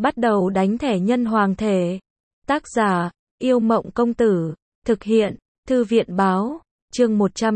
Bắt đầu đánh thẻ nhân hoàng thể. Tác giả, Yêu Mộng Công Tử. Thực hiện, Thư viện Báo. Chương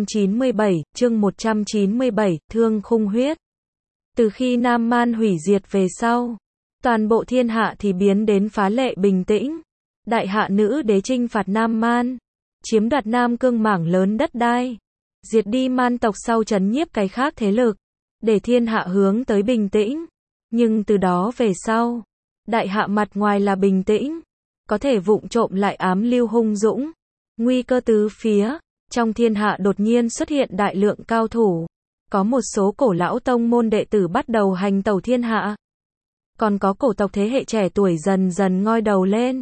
197, Thương Khung Huyết. Từ khi Nam Man hủy diệt về sau, toàn bộ thiên hạ thì biến đến phá lệ bình tĩnh. Đại hạ nữ đế chinh phạt Nam Man, chiếm đoạt Nam Cương mảng lớn đất đai, diệt đi man tộc sau trấn nhiếp cái khác thế lực, để thiên hạ hướng tới bình tĩnh. Nhưng từ đó về sau, đại hạ mặt ngoài là bình tĩnh, có thể vụng trộm lại ám lưu hung dũng, nguy cơ tứ phía. Trong thiên hạ đột nhiên xuất hiện đại lượng cao thủ, có một số cổ lão tông môn đệ tử bắt đầu hành tẩu thiên hạ, còn có cổ tộc thế hệ trẻ tuổi dần dần ngoi đầu lên.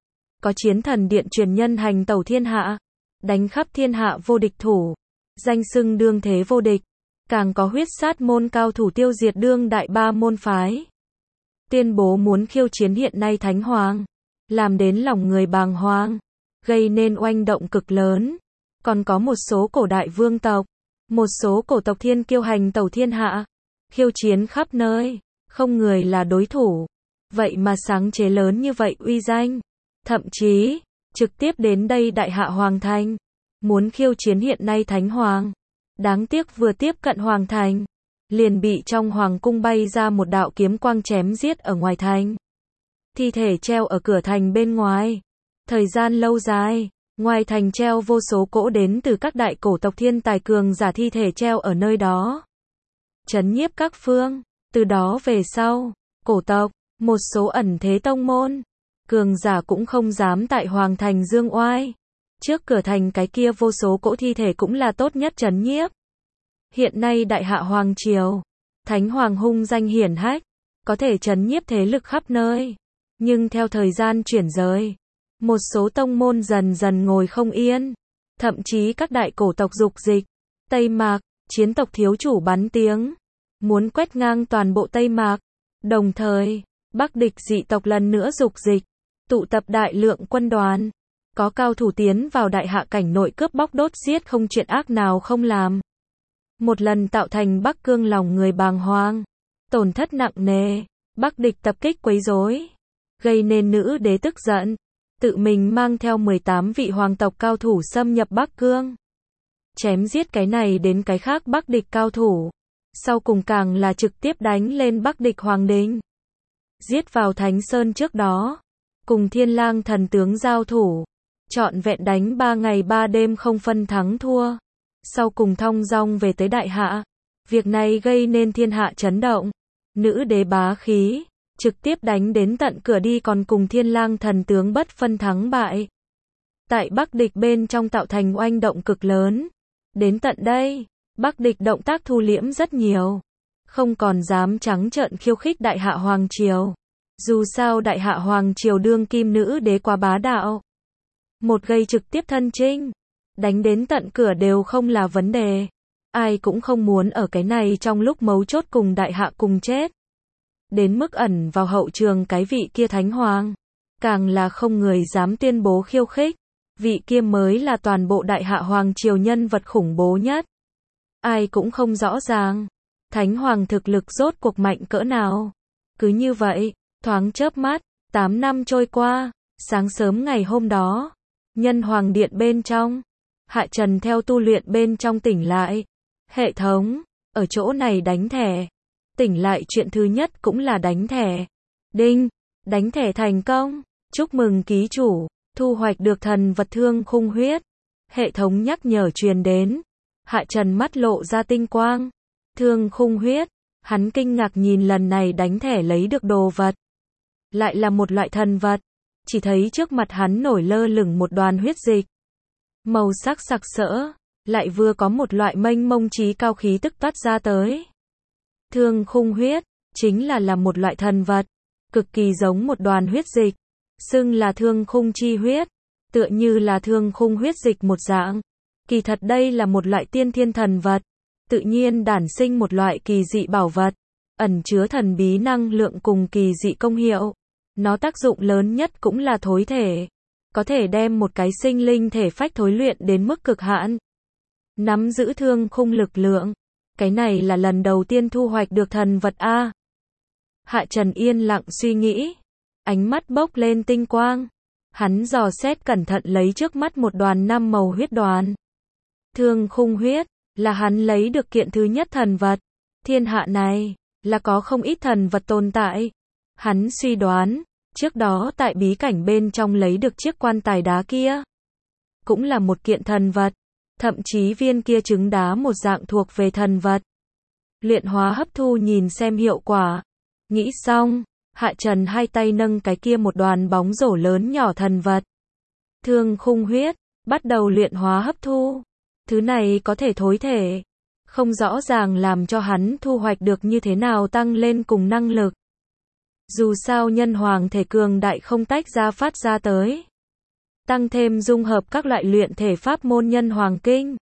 Có chiến thần điện truyền nhân hành tẩu thiên hạ, đánh khắp thiên hạ vô địch thủ, danh xưng đương thế vô địch. Càng có huyết sát môn cao thủ tiêu diệt đương đại ba môn phái, tuyên bố muốn khiêu chiến hiện nay thánh hoàng, làm đến lòng người bàng hoàng, gây nên oanh động cực lớn. Còn có một số cổ đại vương tộc, một số cổ tộc thiên kiêu hành tẩu thiên hạ, khiêu chiến khắp nơi, không người là đối thủ. Vậy mà sáng chế lớn như vậy uy danh, thậm chí trực tiếp đến đây đại hạ hoàng thành, muốn khiêu chiến hiện nay thánh hoàng. Đáng tiếc vừa tiếp cận hoàng thành, liền bị trong hoàng cung bay ra một đạo kiếm quang chém giết ở ngoài thành. Thi thể treo ở cửa thành bên ngoài. Thời gian lâu dài, ngoài thành treo vô số cỗ đến từ các đại cổ tộc thiên tài cường giả thi thể treo ở nơi đó, trấn nhiếp các phương. Từ đó về sau, cổ tộc, một số ẩn thế tông môn, cường giả cũng không dám tại hoàng thành dương oai. Trước cửa thành cái kia vô số cỗ thi thể cũng là tốt nhất trấn nhiếp. Hiện nay đại hạ hoàng triều, thánh hoàng hung danh hiển hách, có thể trấn nhiếp thế lực khắp nơi. Nhưng theo thời gian chuyển rời, một số tông môn dần dần ngồi không yên, thậm chí các đại cổ tộc dục dịch. Tây Mạc, chiến tộc thiếu chủ bắn tiếng, muốn quét ngang toàn bộ Tây Mạc. Đồng thời, Bắc địch dị tộc lần nữa dục dịch, tụ tập đại lượng quân đoàn. Có cao thủ tiến vào đại hạ cảnh nội cướp bóc đốt giết, không chuyện ác nào không làm. Một lần tạo thành Bắc Cương lòng người bàng hoàng, tổn thất nặng nề. Bắc địch tập kích quấy rối, gây nên nữ đế tức giận, tự mình mang theo 18 vị hoàng tộc cao thủ xâm nhập Bắc Cương, chém giết cái này đến cái khác Bắc địch cao thủ. Sau cùng càng là trực tiếp đánh lên Bắc địch hoàng đình. Giết vào Thánh Sơn trước đó, cùng Thiên Lang thần tướng giao thủ, trọn vẹn đánh 3 ngày 3 đêm không phân thắng thua. Sau cùng thong dong về tới đại hạ. Việc này gây nên thiên hạ chấn động. Nữ đế bá khí, trực tiếp đánh đến tận cửa đi, còn cùng Thiên Lang thần tướng bất phân thắng bại. Tại Bắc địch bên trong tạo thành oanh động cực lớn. Đến tận đây, Bắc địch động tác thu liễm rất nhiều, không còn dám trắng trợn khiêu khích đại hạ hoàng triều. Dù sao đại hạ hoàng triều đương kim nữ đế quá bá đạo, một gây trực tiếp thân chinh, đánh đến tận cửa đều không là vấn đề. Ai cũng không muốn ở cái này trong lúc mấu chốt cùng đại hạ cùng chết. Đến mức ẩn vào hậu trường cái vị kia thánh hoàng, càng là không người dám tuyên bố khiêu khích. Vị kia mới là toàn bộ đại hạ hoàng triều nhân vật khủng bố nhất. Ai cũng không rõ ràng, thánh hoàng thực lực rốt cuộc mạnh cỡ nào. Cứ như vậy, thoáng chớp mắt, 8 năm trôi qua, sáng sớm ngày hôm đó, nhân hoàng điện bên trong, Hạ Trần theo tu luyện bên trong tỉnh lại. Hệ thống, ở chỗ này đánh thẻ. Tỉnh lại chuyện thứ nhất cũng là đánh thẻ. Đinh, đánh thẻ thành công. Chúc mừng ký chủ, thu hoạch được thần vật Thương Khung Huyết. Hệ thống nhắc nhở truyền đến. Hạ Trần mắt lộ ra tinh quang. Thương Khung Huyết, hắn kinh ngạc nhìn lần này đánh thẻ lấy được đồ vật. Lại là một loại thần vật. Chỉ thấy trước mặt hắn nổi lơ lửng một đoàn huyết dịch. Màu sắc sặc sỡ, lại vừa có một loại mênh mông trí cao khí tức toát ra tới. Thương Khung Huyết, chính là một loại thần vật, cực kỳ giống một đoàn huyết dịch, xưng là Thương Khung chi huyết, tựa như là Thương Khung huyết dịch một dạng. Kỳ thật đây là một loại tiên thiên thần vật, tự nhiên đản sinh một loại kỳ dị bảo vật, ẩn chứa thần bí năng lượng cùng kỳ dị công hiệu. Nó tác dụng lớn nhất cũng là thối thể, có thể đem một cái sinh linh thể phách thối luyện đến mức cực hạn. Nắm giữ Thương Khung lực lượng, cái này là lần đầu tiên thu hoạch được thần vật a. Hạ Trần yên lặng suy nghĩ, ánh mắt bốc lên tinh quang. Hắn dò xét cẩn thận lấy trước mắt một đoàn 5 màu huyết đoàn. Thương khung huyết, là hắn lấy được kiện thứ nhất thần vật. Thiên hạ này, là có không ít thần vật tồn tại. Hắn suy đoán, trước đó tại bí cảnh bên trong lấy được chiếc quan tài đá kia. Cũng là một kiện thần vật. Thậm chí viên kia trứng đá một dạng thuộc về thần vật. Luyện hóa hấp thu nhìn xem hiệu quả. Nghĩ xong, Hạ Trần hai tay nâng cái kia một đoàn bóng rổ lớn nhỏ thần vật. Thương khung huyết, bắt đầu luyện hóa hấp thu. Thứ này có thể thối thể. Không rõ ràng làm cho hắn thu hoạch được như thế nào tăng lên cùng năng lực. Dù sao nhân hoàng thể cường đại không tách ra phát ra tới. Tăng thêm dung hợp các loại luyện thể pháp môn nhân hoàng kinh.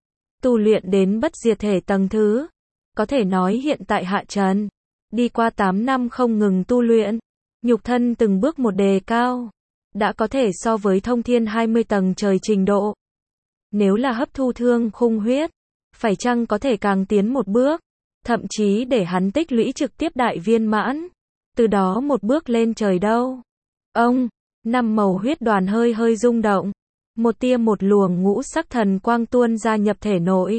Tu luyện đến bất diệt thể tầng thứ. Có thể nói hiện tại Hạ Trần, đi qua 8 năm không ngừng tu luyện, nhục thân từng bước một đề cao. Đã có thể so với thông thiên 20 tầng trời trình độ. Nếu là hấp thu thương khung huyết, phải chăng có thể càng tiến một bước, thậm chí để hắn tích lũy trực tiếp đại viên mãn, từ đó một bước lên trời đâu. Ông, 5 màu huyết đoàn hơi hơi rung động, một tia một luồng ngũ sắc thần quang tuôn ra nhập thể nội.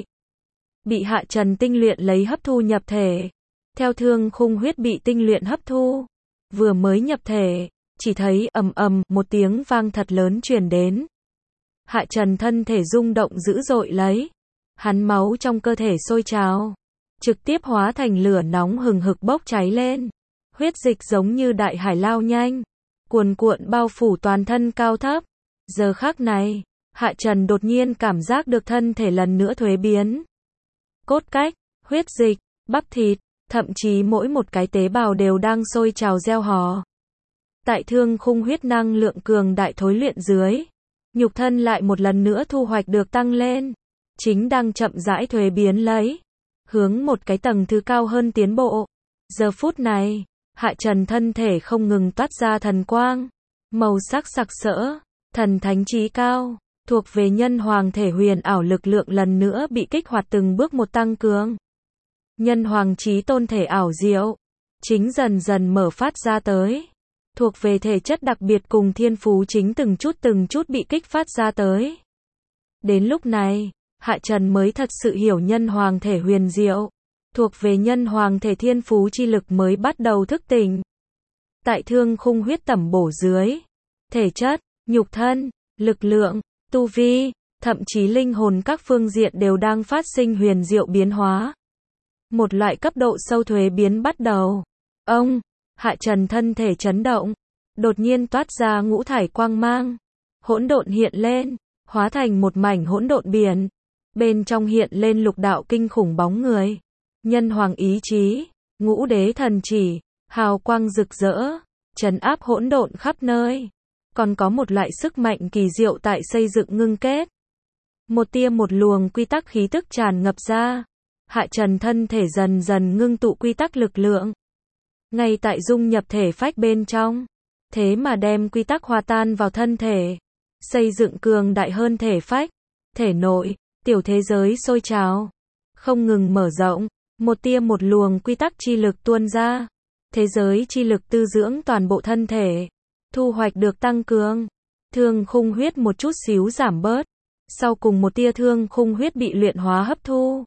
Bị Hạ Trần tinh luyện lấy hấp thu nhập thể. Theo thương khung huyết bị tinh luyện hấp thu, vừa mới nhập thể, chỉ thấy ầm ầm một tiếng vang thật lớn truyền đến. Hạ Trần thân thể rung động dữ dội lấy. Hắn máu trong cơ thể sôi trào, trực tiếp hóa thành lửa nóng hừng hực bốc cháy lên. Huyết dịch giống như đại hải lao nhanh, cuồn cuộn bao phủ toàn thân cao thấp. Giờ khắc này, Hạ Trần đột nhiên cảm giác được thân thể lần nữa thuế biến. Cốt cách, huyết dịch, bắp thịt, thậm chí mỗi một cái tế bào đều đang sôi trào reo hò. Tại thương khung huyết năng lượng cường đại thối luyện dưới, nhục thân lại một lần nữa thu hoạch được tăng lên. Chính đang chậm rãi thuế biến lấy, hướng một cái tầng thứ cao hơn tiến bộ. Giờ phút này, Hạ Trần thân thể không ngừng toát ra thần quang, màu sắc sặc sỡ, thần thánh trí cao, thuộc về nhân hoàng thể huyền ảo lực lượng lần nữa bị kích hoạt từng bước một tăng cường. Nhân hoàng trí tôn thể ảo diệu, chính dần dần mở phát ra tới, thuộc về thể chất đặc biệt cùng thiên phú chính từng chút bị kích phát ra tới. Đến lúc này, Hạ Trần mới thật sự hiểu nhân hoàng thể huyền diệu, thuộc về nhân hoàng thể thiên phú chi lực mới bắt đầu thức tỉnh. Tại thương khung huyết tẩm bổ dưới, thể chất, nhục thân, lực lượng, tu vi, thậm chí linh hồn các phương diện đều đang phát sinh huyền diệu biến hóa. Một loại cấp độ sâu thuế biến bắt đầu. Ông, Hạ Trần thân thể chấn động, đột nhiên toát ra ngũ thải quang mang, hỗn độn hiện lên, hóa thành một mảnh hỗn độn biển. Bên trong hiện lên lục đạo kinh khủng bóng người, nhân hoàng ý chí, ngũ đế thần chỉ, hào quang rực rỡ, trấn áp hỗn độn khắp nơi. Còn có một loại sức mạnh kỳ diệu tại xây dựng ngưng kết. Một tia một luồng quy tắc khí tức tràn ngập ra. Hạ Trần thân thể dần dần ngưng tụ quy tắc lực lượng. Ngay tại dung nhập thể phách bên trong. Thế mà đem quy tắc hòa tan vào thân thể. Xây dựng cường đại hơn thể phách. Thể nội, tiểu thế giới sôi trào. Không ngừng mở rộng. Một tia một luồng quy tắc chi lực tuôn ra. Thế giới chi lực tư dưỡng toàn bộ thân thể. Thu hoạch được tăng cường. Thương khung huyết một chút xíu giảm bớt. Sau cùng một tia thương khung huyết bị luyện hóa hấp thu.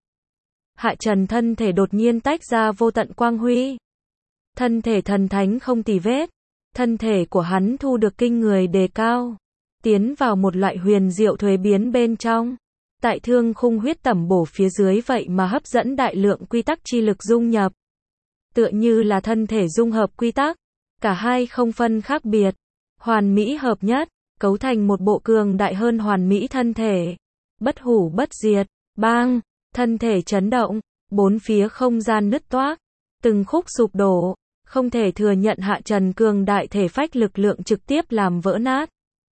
Hạ Trần thân thể đột nhiên tách ra vô tận quang huy. Thân thể thần thánh không tì vết. Thân thể của hắn thu được kinh người đề cao. Tiến vào một loại huyền diệu thuế biến bên trong. Tại thương khung huyết tẩm bổ phía dưới vậy mà hấp dẫn đại lượng quy tắc chi lực dung nhập. Tựa như là thân thể dung hợp quy tắc. Cả hai không phân khác biệt. Hoàn mỹ hợp nhất. Cấu thành một bộ cường đại hơn hoàn mỹ thân thể. Bất hủ bất diệt. Bang! Thân thể chấn động. Bốn phía không gian nứt toác. Từng khúc sụp đổ. Không thể thừa nhận Hạ Trần cường đại thể phách lực lượng trực tiếp làm vỡ nát.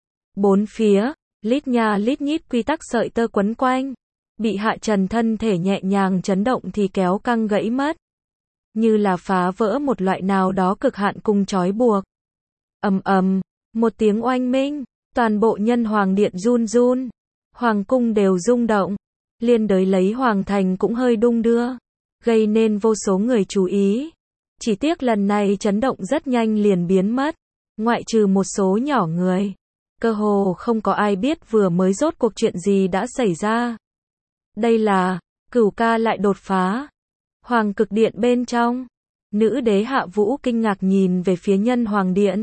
Bốn phía, lít nha lít nhít quy tắc sợi tơ quấn quanh. Bị Hạ Trần thân thể nhẹ nhàng chấn động thì kéo căng gãy mất. Như là phá vỡ một loại nào đó cực hạn cùng trói buộc. Ầm ầm, một tiếng oanh minh, toàn bộ nhân hoàng điện run run. Hoàng cung đều rung động. Liên đới lấy hoàng thành cũng hơi đung đưa. Gây nên vô số người chú ý. Chỉ tiếc lần này chấn động rất nhanh liền biến mất. Ngoại trừ một số nhỏ người, cơ hồ không có ai biết vừa mới rốt cuộc chuyện gì đã xảy ra. Đây là, Cửu ca lại đột phá. Hoàng cực điện bên trong, nữ đế Hạ Vũ kinh ngạc nhìn về phía Nhân Hoàng điện.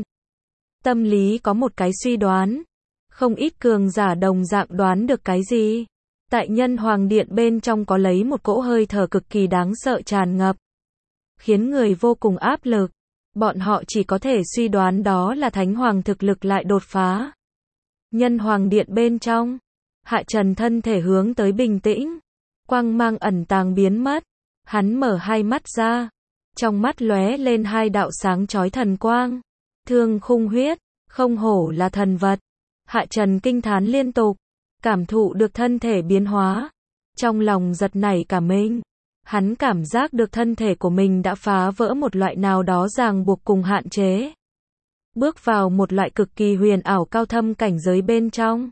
Tâm lý có một cái suy đoán, không ít cường giả đồng dạng đoán được cái gì. Tại Nhân Hoàng điện bên trong có lấy một cỗ hơi thở cực kỳ đáng sợ tràn ngập, khiến người vô cùng áp lực. Bọn họ chỉ có thể suy đoán đó là Thánh Hoàng thực lực lại đột phá. Nhân Hoàng điện bên trong, Hạ Trần thân thể hướng tới bình tĩnh, quang mang ẩn tàng biến mất, hắn mở hai mắt ra, trong mắt lóe lên hai đạo sáng chói thần quang. Thương khung huyết, không hổ là thần vật. Hạ Trần kinh thán liên tục, cảm thụ được thân thể biến hóa, trong lòng giật nảy cả mình. Hắn cảm giác được thân thể của mình đã phá vỡ một loại nào đó ràng buộc cùng hạn chế, bước vào một loại cực kỳ huyền ảo cao thâm cảnh giới bên trong.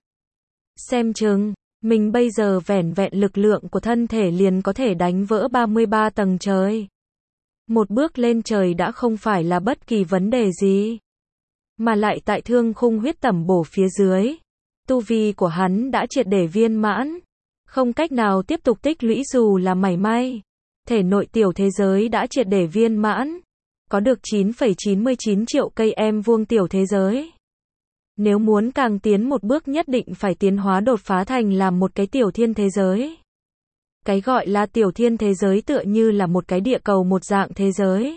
Xem chừng, mình bây giờ vẻn vẹn lực lượng của thân thể liền có thể đánh vỡ 33 tầng trời. Một bước lên trời đã không phải là bất kỳ vấn đề gì, mà lại tại thương khung huyết tẩm bổ phía dưới, tu vi của hắn đã triệt để viên mãn, không cách nào tiếp tục tích lũy dù là mảy may. Thể nội tiểu thế giới đã triệt để viên mãn, có được 9,99 triệu cây em vuông tiểu thế giới. Nếu muốn càng tiến một bước nhất định phải tiến hóa đột phá thành làm một cái tiểu thiên thế giới. Cái gọi là tiểu thiên thế giới tựa như là một cái địa cầu một dạng thế giới,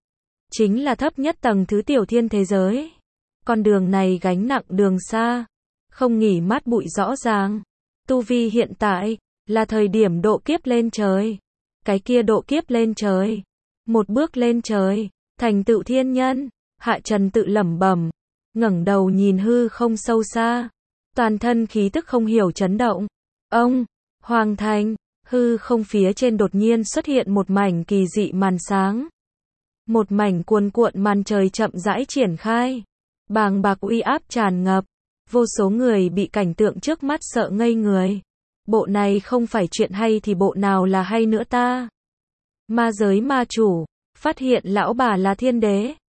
chính là thấp nhất tầng thứ tiểu thiên thế giới. Con đường này gánh nặng đường xa, không nghỉ mát bụi rõ ràng. Tu vi hiện tại là thời điểm độ kiếp lên trời. Cái kia độ kiếp lên trời, một bước lên trời, thành tựu thiên nhân. Hạ Trần tự lẩm bẩm, ngẩng đầu nhìn hư không sâu xa, toàn thân khí tức không hiểu chấn động. Ông, Hoàng thành, hư không phía trên đột nhiên xuất hiện một mảnh kỳ dị màn sáng. Một mảnh cuồn cuộn màn trời chậm rãi triển khai, bàng bạc uy áp tràn ngập, vô số người bị cảnh tượng trước mắt sợ ngây người. Bộ này không phải chuyện hay thì bộ nào là hay nữa ta? Ma giới ma chủ, phát hiện lão bà là thiên đế.